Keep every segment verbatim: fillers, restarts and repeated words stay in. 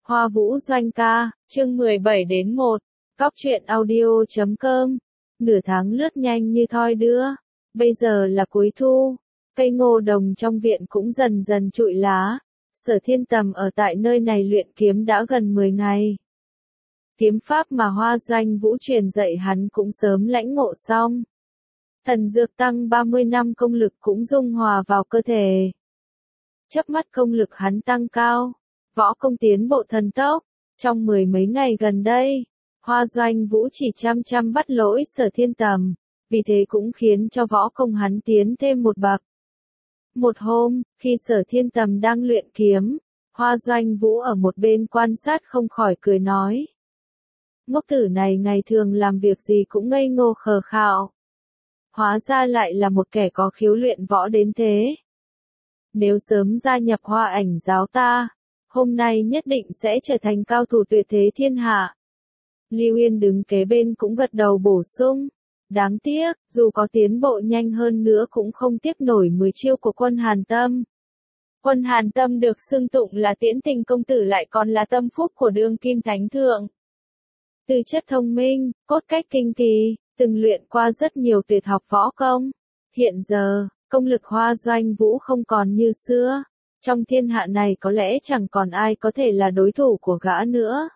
Hoa Vũ Doanh ca, chương mười bảy đến một, Cóc truyện audio chấm com. Nửa tháng lướt nhanh như thoi đưa. Bây giờ là cuối thu, cây ngô đồng trong viện cũng dần dần trụi lá. Sở Thiên Tầm ở tại nơi này luyện kiếm đã gần mười ngày. Kiếm pháp mà Hoa Doanh Vũ truyền dạy hắn cũng sớm lãnh ngộ xong. Thần dược tăng ba mươi năm công lực cũng dung hòa vào cơ thể. Chớp mắt công lực hắn tăng cao, võ công tiến bộ thần tốc. Trong mười mấy ngày gần đây, Hoa Doanh Vũ chỉ chăm chăm bắt lỗi Sở Thiên Tầm, vì thế cũng khiến cho võ công hắn tiến thêm một bậc. Một hôm, khi Sở Thiên Tầm đang luyện kiếm, Hoa Doanh Vũ ở một bên quan sát không khỏi cười nói. Ngốc tử này ngày thường làm việc gì cũng ngây ngô khờ khạo. Hóa ra lại là một kẻ có khiếu luyện võ đến thế. Nếu sớm gia nhập Hoa Ảnh giáo ta, hôm nay nhất định sẽ trở thành cao thủ tuyệt thế thiên hạ. Lưu Yên đứng kế bên cũng gật đầu bổ sung. Đáng tiếc, dù có tiến bộ nhanh hơn nữa cũng không tiếp nổi mười chiêu của Quân Hàn Tâm. Quân Hàn Tâm được xưng tụng là tiễn tình công tử lại còn là tâm phúc của đương kim thánh thượng. Tư chất thông minh, cốt cách kinh kỳ, từng luyện qua rất nhiều tuyệt học võ công. Hiện giờ, công lực Hoa Doanh Vũ không còn như xưa. Trong thiên hạ này có lẽ chẳng còn ai có thể là đối thủ của gã nữa.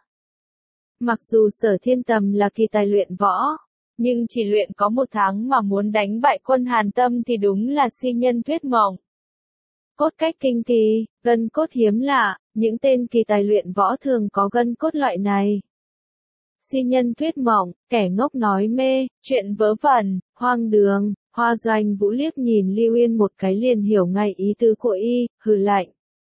Mặc dù Sở Thiên Tầm là kỳ tài luyện võ, nhưng chỉ luyện có một tháng mà muốn đánh bại Quân Hàn Tâm thì đúng là si nhân thuyết mộng. Cốt cách kinh kỳ, gân cốt hiếm lạ, những tên kỳ tài luyện võ thường có gân cốt loại này. Si nhân thuyết mộng, kẻ ngốc nói mê, chuyện vớ vẩn, hoang đường. Hoa Doanh Vũ liếc nhìn Lưu Yên một cái liền hiểu ngay ý tứ của y, hừ lạnh.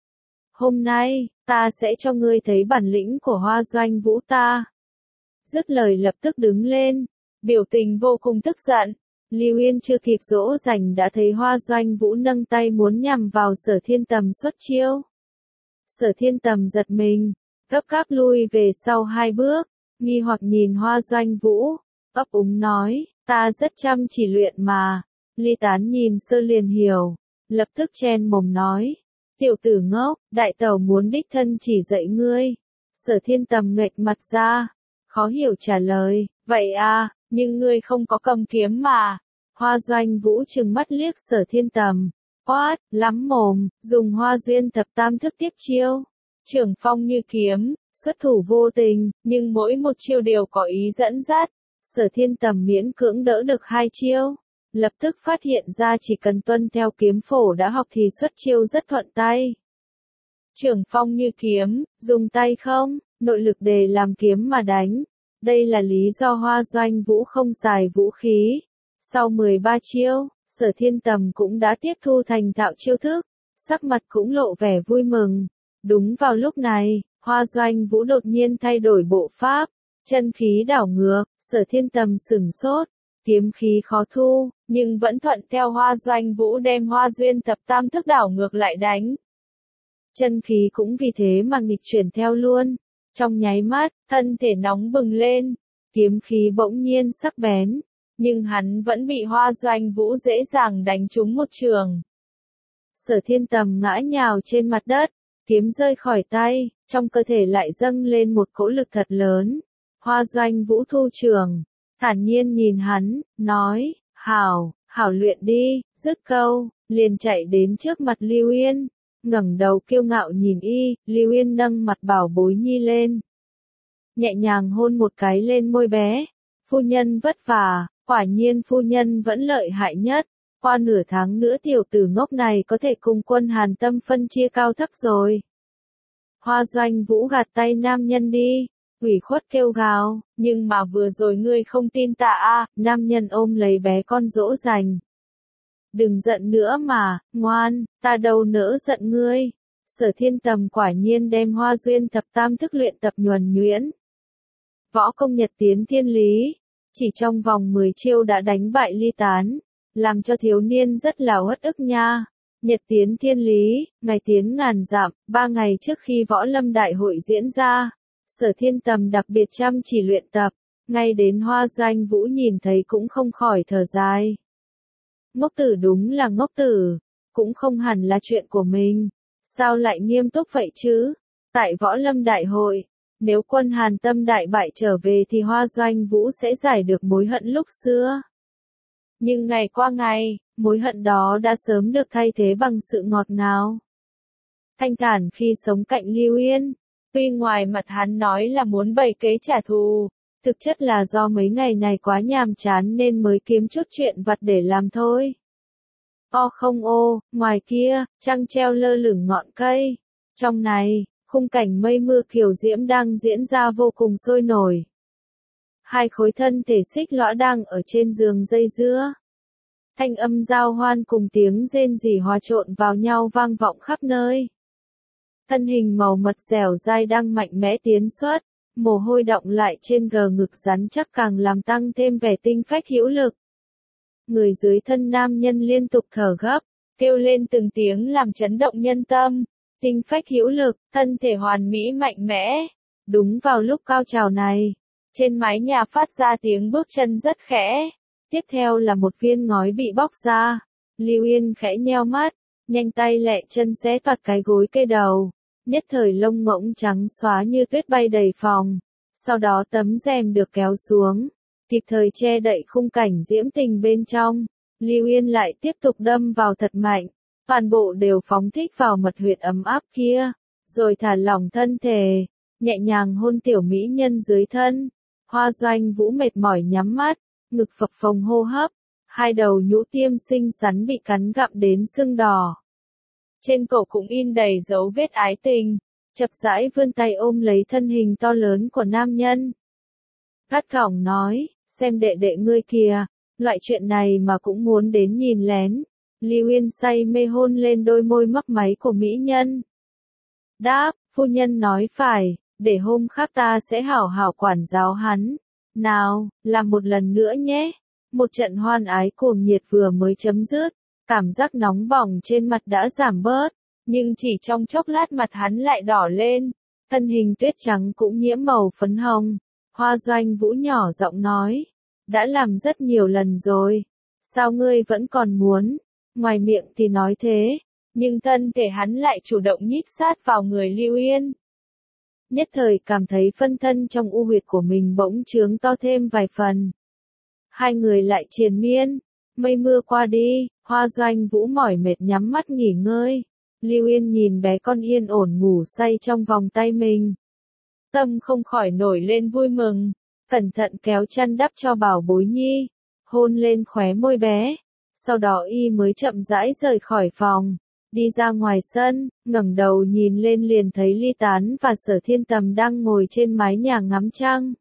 Hôm nay, ta sẽ cho ngươi thấy bản lĩnh của Hoa Doanh Vũ ta. Dứt lời lập tức đứng lên, biểu tình vô cùng tức giận. Lưu Yên chưa kịp dỗ dành đã thấy Hoa Doanh Vũ nâng tay muốn nhằm vào Sở Thiên Tầm xuất chiêu. Sở Thiên Tầm giật mình, gấp gáp lui về sau hai bước, nghi hoặc nhìn Hoa Doanh Vũ, ấp úng nói. Ta rất chăm chỉ luyện mà. Ly Tán nhìn sơ liền hiểu, lập tức chen mồm nói. Tiểu tử ngốc, đại tẩu muốn đích thân chỉ dạy ngươi. Sở Thiên Tầm nghệch mặt ra, khó hiểu trả lời, vậy à, nhưng ngươi không có cầm kiếm mà. Hoa Doanh Vũ trừng mắt liếc Sở Thiên Tầm, quát, lắm mồm, dùng Hoa Duyên Thập Tam thức tiếp chiêu. Trưởng phong như kiếm, xuất thủ vô tình, nhưng mỗi một chiêu đều có ý dẫn dắt. Sở Thiên Tầm miễn cưỡng đỡ được hai chiêu, lập tức phát hiện ra chỉ cần tuân theo kiếm phổ đã học thì xuất chiêu rất thuận tay. Trưởng phong như kiếm, dùng tay không, nội lực để làm kiếm mà đánh. Đây là lý do Hoa Doanh Vũ không xài vũ khí. Sau mười ba chiêu, Sở Thiên Tầm cũng đã tiếp thu thành thạo chiêu thức, sắc mặt cũng lộ vẻ vui mừng. Đúng vào lúc này, Hoa Doanh Vũ đột nhiên thay đổi bộ pháp. Chân khí đảo ngược, Sở Thiên Tầm sửng sốt, kiếm khí khó thu, nhưng vẫn thuận theo Hoa Doanh Vũ đem Hoa Duyên Thập Tam thức đảo ngược lại đánh. Chân khí cũng vì thế mà nghịch chuyển theo luôn. Trong nháy mắt, thân thể nóng bừng lên, kiếm khí bỗng nhiên sắc bén, nhưng hắn vẫn bị Hoa Doanh Vũ dễ dàng đánh trúng một trường. Sở Thiên Tầm ngã nhào trên mặt đất, kiếm rơi khỏi tay, trong cơ thể lại dâng lên một cỗ lực thật lớn. Hoa Doanh Vũ thu trường, thản nhiên nhìn hắn, nói, hảo, hảo luyện đi, dứt câu, liền chạy đến trước mặt Lưu Yên, ngẩng đầu kiêu ngạo nhìn y, Lưu Yên nâng mặt bảo bối nhi lên. Nhẹ nhàng hôn một cái lên môi bé, phu nhân vất vả, quả nhiên phu nhân vẫn lợi hại nhất, qua nửa tháng nữa tiểu tử ngốc này có thể cùng Quân Hàn Tâm phân chia cao thấp rồi. Hoa Doanh Vũ gạt tay nam nhân đi. Ủy khuất kêu gào, nhưng mà vừa rồi ngươi không tin ta à, nam nhân ôm lấy bé con dỗ dành. Đừng giận nữa mà, ngoan, ta đâu nỡ giận ngươi. Sở Thiên Tầm quả nhiên đem Hoa Duyên Thập Tam thức luyện tập nhuần nhuyễn. Võ công nhật tiến thiên lý, chỉ trong vòng mười chiêu đã đánh bại Ly Tán, làm cho thiếu niên rất là uất ức nha. Nhật tiến thiên lý, ngày tiến ngàn dặm, ba ngày trước khi võ lâm đại hội diễn ra. Sở Thiên Tầm đặc biệt chăm chỉ luyện tập, ngay đến Hoa Doanh Vũ nhìn thấy cũng không khỏi thở dài. Ngốc tử đúng là ngốc tử, cũng không hẳn là chuyện của mình, sao lại nghiêm túc vậy chứ? Tại Võ Lâm Đại hội, nếu quân Hàn Tâm đại bại trở về thì Hoa Doanh Vũ sẽ giải được mối hận lúc xưa. Nhưng ngày qua ngày, mối hận đó đã sớm được thay thế bằng sự ngọt ngào. Thanh thản khi sống cạnh Lưu Yên, tuy ngoài mặt hắn nói là muốn bày kế trả thù, thực chất là do mấy ngày này quá nhàm chán nên mới kiếm chút chuyện vặt để làm thôi. O không ô, ngoài kia, trăng treo lơ lửng ngọn cây. Trong này, khung cảnh mây mưa kiều diễm đang diễn ra vô cùng sôi nổi. Hai khối thân thể xích lõa đang ở trên giường dây dưa. Thanh âm giao hoan cùng tiếng rên rỉ hòa trộn vào nhau vang vọng khắp nơi. Thân hình màu mật dẻo dai đang mạnh mẽ tiến xuất, mồ hôi đọng lại trên gờ ngực rắn chắc càng làm tăng thêm vẻ tinh phách hữu lực. Người dưới thân nam nhân liên tục thở gấp, kêu lên từng tiếng làm chấn động nhân tâm, tinh phách hữu lực, thân thể hoàn mỹ mạnh mẽ. Đúng vào lúc cao trào này, trên mái nhà phát ra tiếng bước chân rất khẽ, tiếp theo là một viên ngói bị bóc ra. Lưu Yên khẽ nheo mắt, nhanh tay lẹ chân xé toạc cái gối kê đầu, nhất thời lông ngỗng trắng xóa như tuyết bay đầy phòng, sau đó tấm rèm được kéo xuống, kịp thời che đậy khung cảnh diễm tình bên trong. Lưu Yên lại tiếp tục đâm vào thật mạnh, toàn bộ đều phóng thích vào mật huyệt ấm áp kia, rồi thả lỏng thân thể, nhẹ nhàng hôn tiểu mỹ nhân dưới thân. Hoa Doanh Vũ mệt mỏi nhắm mắt, ngực phập phồng hô hấp, hai đầu nhũ tiêm xinh xắn bị cắn gặm đến sưng đỏ. Trên cổ cũng in đầy dấu vết ái tình, chập rãi vươn tay ôm lấy thân hình to lớn của nam nhân. Gắt gỏng nói, xem đệ đệ ngươi kìa, loại chuyện này mà cũng muốn đến nhìn lén. Lưu Yên say mê hôn lên đôi môi mấp máy của mỹ nhân. Đáp, phu nhân nói phải, để hôm khác ta sẽ hảo hảo quản giáo hắn. Nào, làm một lần nữa nhé. Một trận hoan ái cuồng nhiệt vừa mới chấm dứt, cảm giác nóng bỏng trên mặt đã giảm bớt, nhưng chỉ trong chốc lát mặt hắn lại đỏ lên, thân hình tuyết trắng cũng nhiễm màu phấn hồng. Hoa Doanh Vũ nhỏ giọng nói, đã làm rất nhiều lần rồi, sao ngươi vẫn còn muốn? Ngoài miệng thì nói thế, nhưng thân thể hắn lại chủ động nhích sát vào người Lưu Yên. Nhất thời cảm thấy phân thân trong u huyệt của mình bỗng trướng to thêm vài phần. Hai người lại triền miên, mây mưa qua đi, Hoa Doanh Vũ mỏi mệt nhắm mắt nghỉ ngơi. Lưu Yên nhìn bé con yên ổn ngủ say trong vòng tay mình. Tâm không khỏi nổi lên vui mừng, cẩn thận kéo chăn đắp cho bảo bối nhi, hôn lên khóe môi bé. Sau đó y mới chậm rãi rời khỏi phòng, đi ra ngoài sân, ngẩng đầu nhìn lên liền thấy Ly Tán và Sở Thiên Tầm đang ngồi trên mái nhà ngắm trăng.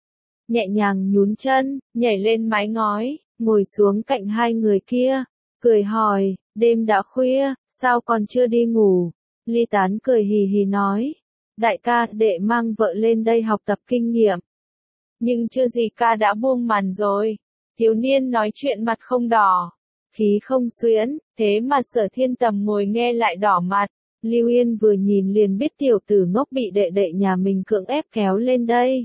Nhẹ nhàng nhún chân, nhảy lên mái ngói, ngồi xuống cạnh hai người kia, cười hỏi, đêm đã khuya, sao còn chưa đi ngủ? Ly Tán cười hì hì nói, đại ca, đệ mang vợ lên đây học tập kinh nghiệm. Nhưng chưa gì ca đã buông màn rồi. Thiếu niên nói chuyện mặt không đỏ, khí không xuyễn, thế mà Sở Thiên Tầm ngồi nghe lại đỏ mặt. Lưu Yên vừa nhìn liền biết tiểu tử ngốc bị đệ đệ nhà mình cưỡng ép kéo lên đây.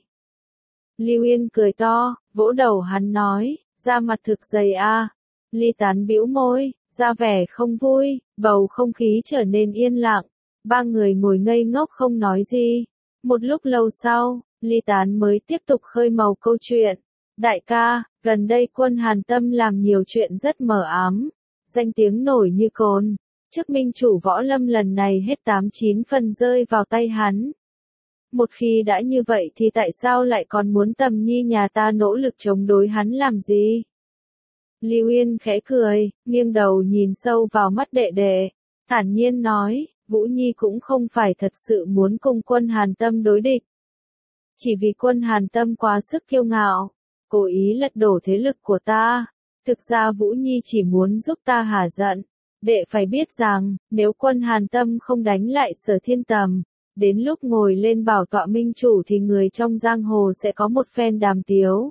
Lưu Yên cười to, vỗ đầu hắn nói, da mặt thực dày a. Ly Tán bĩu môi, ra vẻ không vui, bầu không khí trở nên yên lặng. Ba người ngồi ngây ngốc không nói gì. Một lúc lâu sau, Ly Tán mới tiếp tục khơi mào câu chuyện. Đại ca, gần đây quân Hàn Tâm làm nhiều chuyện rất mờ ám, danh tiếng nổi như cồn. Chức minh chủ võ lâm lần này hết tám chín phần rơi vào tay hắn. Một khi đã như vậy thì tại sao lại còn muốn Tầm Nhi nhà ta nỗ lực chống đối hắn làm gì? Lưu Yên khẽ cười, nghiêng đầu nhìn sâu vào mắt đệ đệ, thản nhiên nói, Vũ Nhi cũng không phải thật sự muốn cùng quân Hàn Tâm đối địch. Chỉ vì quân Hàn Tâm quá sức kiêu ngạo, cố ý lật đổ thế lực của ta. Thực ra Vũ Nhi chỉ muốn giúp ta hả giận. Đệ phải biết rằng, nếu quân Hàn Tâm không đánh lại Sở Thiên Tầm, đến lúc ngồi lên bảo tọa minh chủ thì người trong giang hồ sẽ có một phen đàm tiếu.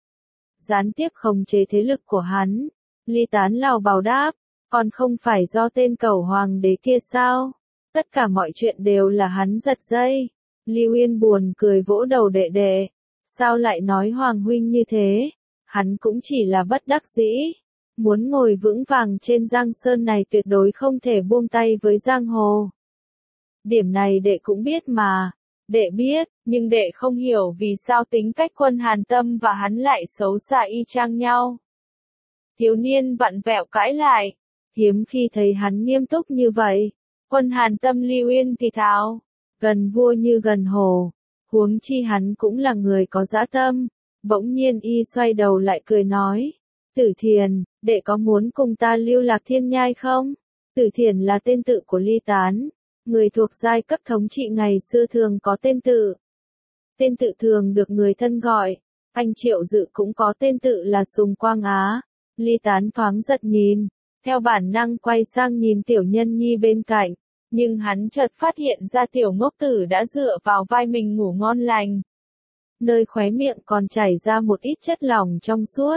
Gián tiếp khống chế thế lực của hắn. Ly Tán lào bào đáp, còn không phải do tên cẩu hoàng đế kia sao? Tất cả mọi chuyện đều là hắn giật dây. Lưu Yên buồn cười vỗ đầu đệ đệ. Sao lại nói Hoàng huynh như thế? Hắn cũng chỉ là bất đắc dĩ. Muốn ngồi vững vàng trên giang sơn này tuyệt đối không thể buông tay với giang hồ. Điểm này đệ cũng biết mà. Đệ biết, nhưng đệ không hiểu vì sao tính cách Quân Hàn Tâm và hắn lại xấu xa y chang nhau. Thiếu niên vặn vẹo cãi lại. Hiếm khi thấy hắn nghiêm túc như vậy. Quân Hàn Tâm Lưu Yên thì thào. Gần vua như gần hồ. Huống chi hắn cũng là người có dã tâm. Bỗng nhiên y xoay đầu lại cười nói. Tử Thiền, đệ có muốn cùng ta lưu lạc thiên nhai không? Tử Thiền là tên tự của Ly Tán. Người thuộc giai cấp thống trị ngày xưa thường có tên tự. Tên tự thường được người thân gọi. Anh Triệu Dự cũng có tên tự là Sùng Quang Á. Ly Tán thoáng giật nhìn. Theo bản năng quay sang nhìn Tiểu Nhân Nhi bên cạnh. Nhưng hắn chợt phát hiện ra Tiểu Ngốc Tử đã dựa vào vai mình ngủ ngon lành. Nơi khóe miệng còn chảy ra một ít chất lỏng trong suốt.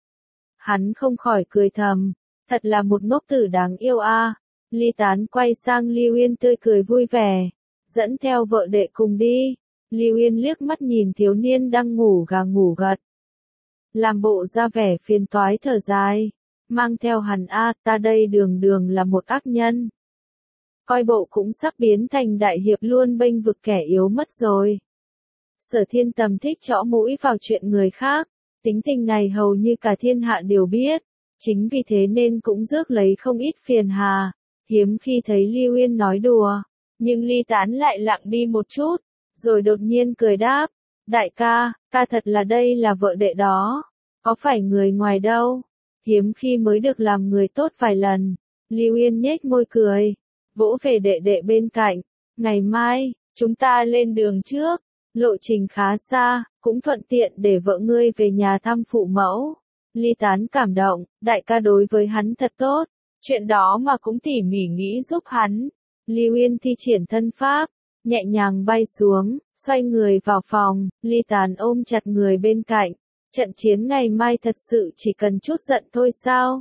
Hắn không khỏi cười thầm. Thật là một ngốc tử đáng yêu a. Ly Tán quay sang Lưu Yên tươi cười vui vẻ. Dẫn theo vợ đệ cùng đi. Lưu Yên liếc mắt nhìn thiếu niên đang ngủ gà ngủ gật. Làm bộ ra vẻ phiền toái thở dài. Mang theo hắn a, ta đây đường đường là một ác nhân. Coi bộ cũng sắp biến thành đại hiệp luôn bênh vực kẻ yếu mất rồi. Sở Thiên Tầm thích chõ mũi vào chuyện người khác. Tính tình này hầu như cả thiên hạ đều biết. Chính vì thế nên cũng rước lấy không ít phiền hà. Hiếm khi thấy Lưu Yên nói đùa. Nhưng Ly Tán lại lặng đi một chút. Rồi đột nhiên cười đáp. Đại ca, ca thật là đây là vợ đệ đó. Có phải người ngoài đâu. Hiếm khi mới được làm người tốt vài lần. Lưu Yên nhếch môi cười. Vỗ về đệ đệ bên cạnh. Ngày mai, chúng ta lên đường trước. Lộ trình khá xa, cũng thuận tiện để vợ ngươi về nhà thăm phụ mẫu. Ly Tán cảm động, đại ca đối với hắn thật tốt. Chuyện đó mà cũng tỉ mỉ nghĩ giúp hắn. Lưu Yên thi triển thân pháp, nhẹ nhàng bay xuống, xoay người vào phòng. Ly Tán ôm chặt người bên cạnh. Trận chiến ngày mai thật sự chỉ cần chút giận thôi sao?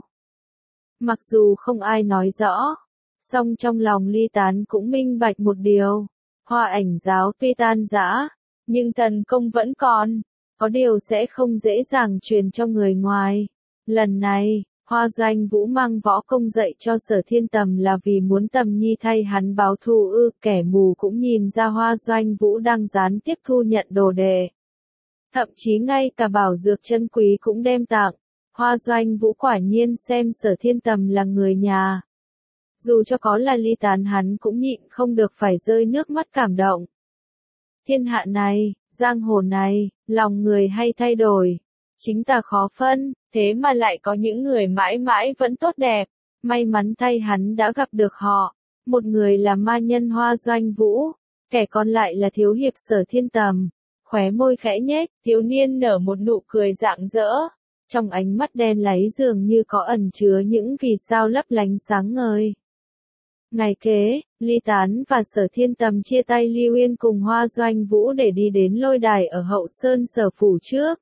Mặc dù không ai nói rõ, song trong lòng Ly Tán cũng minh bạch một điều. Hoa Ảnh giáo tuy tan rã, nhưng tần công vẫn còn. Có điều sẽ không dễ dàng truyền cho người ngoài. Lần này, Hoa Doanh Vũ mang võ công dạy cho Sở Thiên Tầm là vì muốn Tầm Nhi thay hắn báo thù ư. Kẻ mù cũng nhìn ra Hoa Doanh Vũ đang gián tiếp thu nhận đồ đệ. Thậm chí ngay cả bảo dược chân quý cũng đem tặng. Hoa Doanh Vũ quả nhiên xem Sở Thiên Tầm là người nhà. Dù cho có là Ly Tán hắn cũng nhịn không được phải rơi nước mắt cảm động. Thiên hạ này, giang hồ này, lòng người hay thay đổi. Chính ta khó phân, thế mà lại có những người mãi mãi vẫn tốt đẹp. May mắn thay hắn đã gặp được họ. Một người là ma nhân Hoa Doanh Vũ, kẻ còn lại là thiếu hiệp Sở Thiên Tầm. Khóe môi khẽ nhếch, thiếu niên nở một nụ cười rạng rỡ. Trong ánh mắt đen láy dường như có ẩn chứa những vì sao lấp lánh sáng ngời. Ngày kế, Ly Tán và Sở Thiên Tầm chia tay Lưu Yên cùng Hoa Doanh Vũ để đi đến lôi đài ở Hậu Sơn Sở Phủ trước.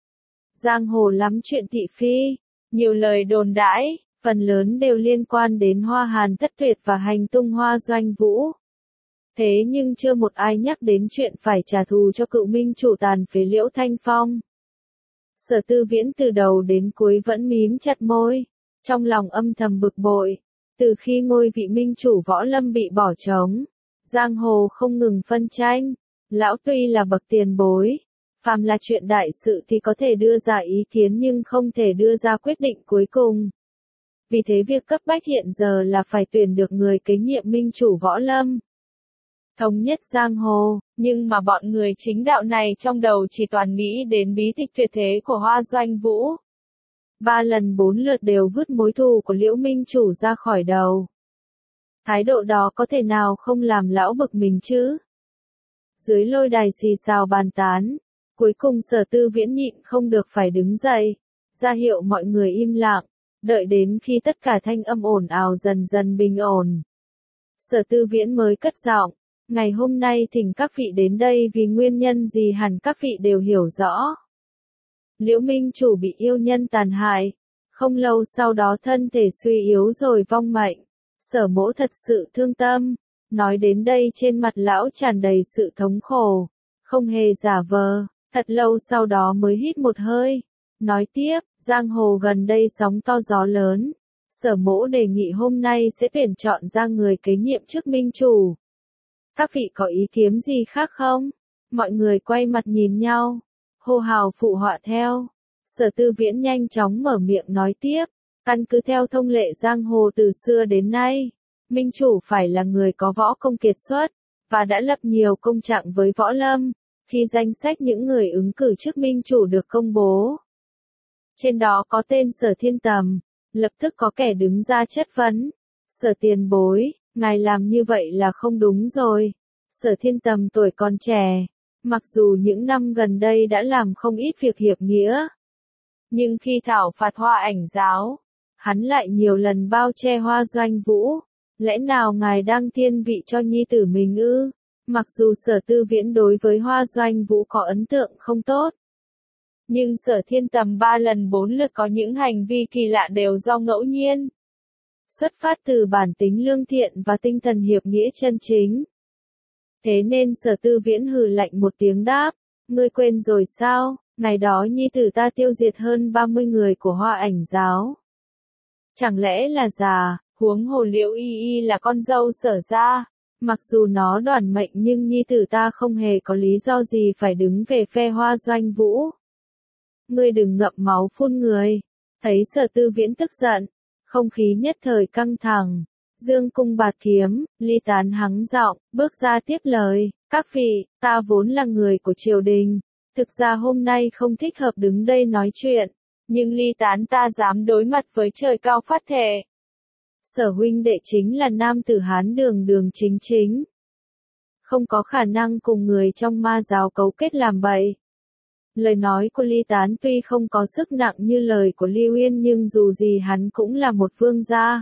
Giang hồ lắm chuyện thị phi, nhiều lời đồn đãi, phần lớn đều liên quan đến Hoa Hàn thất tuyệt và hành tung Hoa Doanh Vũ. Thế nhưng chưa một ai nhắc đến chuyện phải trả thù cho cựu minh chủ tàn phế Liễu Thanh Phong. Sở Tư Viễn từ đầu đến cuối vẫn mím chặt môi, trong lòng âm thầm bực bội. Từ khi ngôi vị minh chủ võ lâm bị bỏ trống, giang hồ không ngừng phân tranh. Lão tuy là bậc tiền bối, phàm là chuyện đại sự thì có thể đưa ra ý kiến nhưng không thể đưa ra quyết định cuối cùng. Vì thế việc cấp bách hiện giờ là phải tuyển được người kế nhiệm minh chủ võ lâm. Thống nhất giang hồ, nhưng mà bọn người chính đạo này trong đầu chỉ toàn nghĩ đến bí tịch tuyệt thế của Hoa Doanh Vũ. Ba lần bốn lượt đều vứt mối thù của Liễu Minh Chủ ra khỏi đầu. Thái độ đó có thể nào không làm lão bực mình chứ? Dưới lôi đài xì xào bàn tán, cuối cùng Sở Tư Viễn nhịn không được phải đứng dậy, ra hiệu mọi người im lặng, đợi đến khi tất cả thanh âm ồn ào dần dần bình ổn. Sở Tư Viễn mới cất giọng, ngày hôm nay thỉnh các vị đến đây vì nguyên nhân gì hẳn các vị đều hiểu rõ. Liễu Minh Chủ bị yêu nhân tàn hại, không lâu sau đó thân thể suy yếu rồi vong mệnh. Sở Mỗ thật sự thương tâm, nói đến đây trên mặt lão tràn đầy sự thống khổ, không hề giả vờ, thật lâu sau đó mới hít một hơi. Nói tiếp, giang hồ gần đây sóng to gió lớn, Sở Mỗ đề nghị hôm nay sẽ tuyển chọn ra người kế nhiệm chức minh chủ. Các vị có ý kiến gì khác không? Mọi người quay mặt nhìn nhau, hô hào phụ họa theo. Sở Tư Viễn nhanh chóng mở miệng nói tiếp, căn cứ theo thông lệ giang hồ từ xưa đến nay, minh chủ phải là người có võ công kiệt xuất, và đã lập nhiều công trạng với võ lâm. Khi danh sách những người ứng cử chức minh chủ được công bố, trên đó có tên Sở Thiên Tầm, lập tức có kẻ đứng ra chất vấn. Sở tiền bối, ngài làm như vậy là không đúng rồi. Sở Thiên Tầm tuổi còn trẻ, mặc dù những năm gần đây đã làm không ít việc hiệp nghĩa, nhưng khi thảo phạt Hoa Ảnh giáo, hắn lại nhiều lần bao che Hoa Doanh Vũ. Lẽ nào ngài đang thiên vị cho nhi tử mình ư? Mặc dù Sở Tư Viễn đối với Hoa Doanh Vũ có ấn tượng không tốt, nhưng Sở Thiên Tầm ba lần bốn lượt có những hành vi kỳ lạ đều do ngẫu nhiên, xuất phát từ bản tính lương thiện và tinh thần hiệp nghĩa chân chính. Thế nên Sở Tư Viễn hừ lạnh một tiếng đáp, ngươi quên rồi sao, ngày đó nhi tử ta tiêu diệt hơn ba mươi người của Hoa Ảnh giáo. Chẳng lẽ là già, huống hồ Liễu Y Y là con dâu Sở gia, mặc dù nó đoản mệnh nhưng nhi tử ta không hề có lý do gì phải đứng về phe Hoa Doanh Vũ. Ngươi đừng ngậm máu phun người. Thấy Sở Tư Viễn tức giận, không khí nhất thời căng thẳng. Dương cung bạt kiếm, Ly Tán hắng giọng, bước ra tiếp lời, các vị, ta vốn là người của triều đình, thực ra hôm nay không thích hợp đứng đây nói chuyện, nhưng Ly Tán ta dám đối mặt với trời cao phát thệ. Sở huynh đệ chính là nam tử Hán đường đường chính chính, không có khả năng cùng người trong ma giáo cấu kết làm bậy. Lời nói của Ly Tán tuy không có sức nặng như lời của Ly Uyên nhưng dù gì hắn cũng là một vương gia,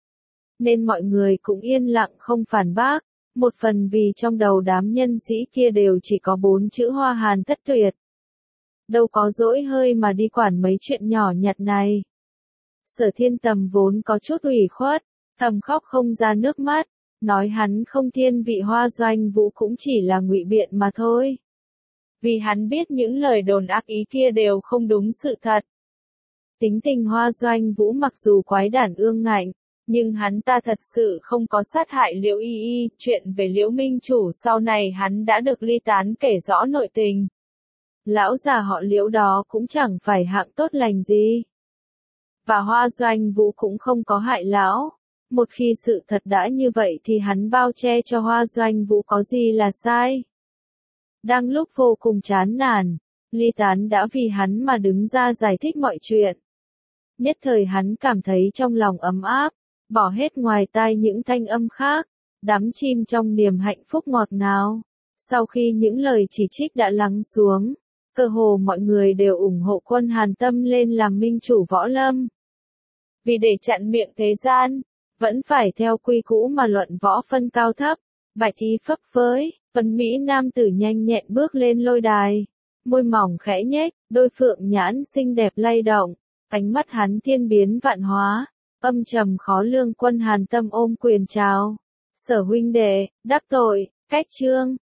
nên mọi người cũng yên lặng không phản bác, một phần vì trong đầu đám nhân sĩ kia đều chỉ có bốn chữ Hoa Hàn thất tuyệt. Đâu có dỗi hơi mà đi quản mấy chuyện nhỏ nhặt này. Sở Thiên Tầm vốn có chút ủy khuất, thầm khóc không ra nước mắt, nói hắn không thiên vị Hoa Doanh Vũ cũng chỉ là ngụy biện mà thôi. Vì hắn biết những lời đồn ác ý kia đều không đúng sự thật. Tính tình Hoa Doanh Vũ mặc dù quái đản ương ngạnh, nhưng hắn ta thật sự không có sát hại Liễu Y Y. Chuyện về Liễu Minh Chủ sau này hắn đã được Ly Tán kể rõ nội tình. Lão già họ Liễu đó cũng chẳng phải hạng tốt lành gì. Và Hoa Doanh Vũ cũng không có hại lão. Một khi sự thật đã như vậy thì hắn bao che cho Hoa Doanh Vũ có gì là sai. Đang lúc vô cùng chán nản, Ly Tán đã vì hắn mà đứng ra giải thích mọi chuyện. Nhất thời hắn cảm thấy trong lòng ấm áp, bỏ hết ngoài tai những thanh âm khác, đắm chìm trong niềm hạnh phúc ngọt ngào. Sau khi những lời chỉ trích đã lắng xuống, cơ hồ mọi người đều ủng hộ Quân Hàn Tâm lên làm minh chủ võ lâm. Vì để chặn miệng thế gian, vẫn phải theo quy cũ mà luận võ phân cao thấp, bạch y phấp phới, Tuấn Mỹ nam tử nhanh nhẹn bước lên lôi đài, môi mỏng khẽ nhếch, đôi phượng nhãn xinh đẹp lay động, ánh mắt hắn thiên biến vạn hóa, âm trầm khó lường. Quân Hàn Tâm ôm quyền chào, Sở huynh đệ, đắc tội, cách trương.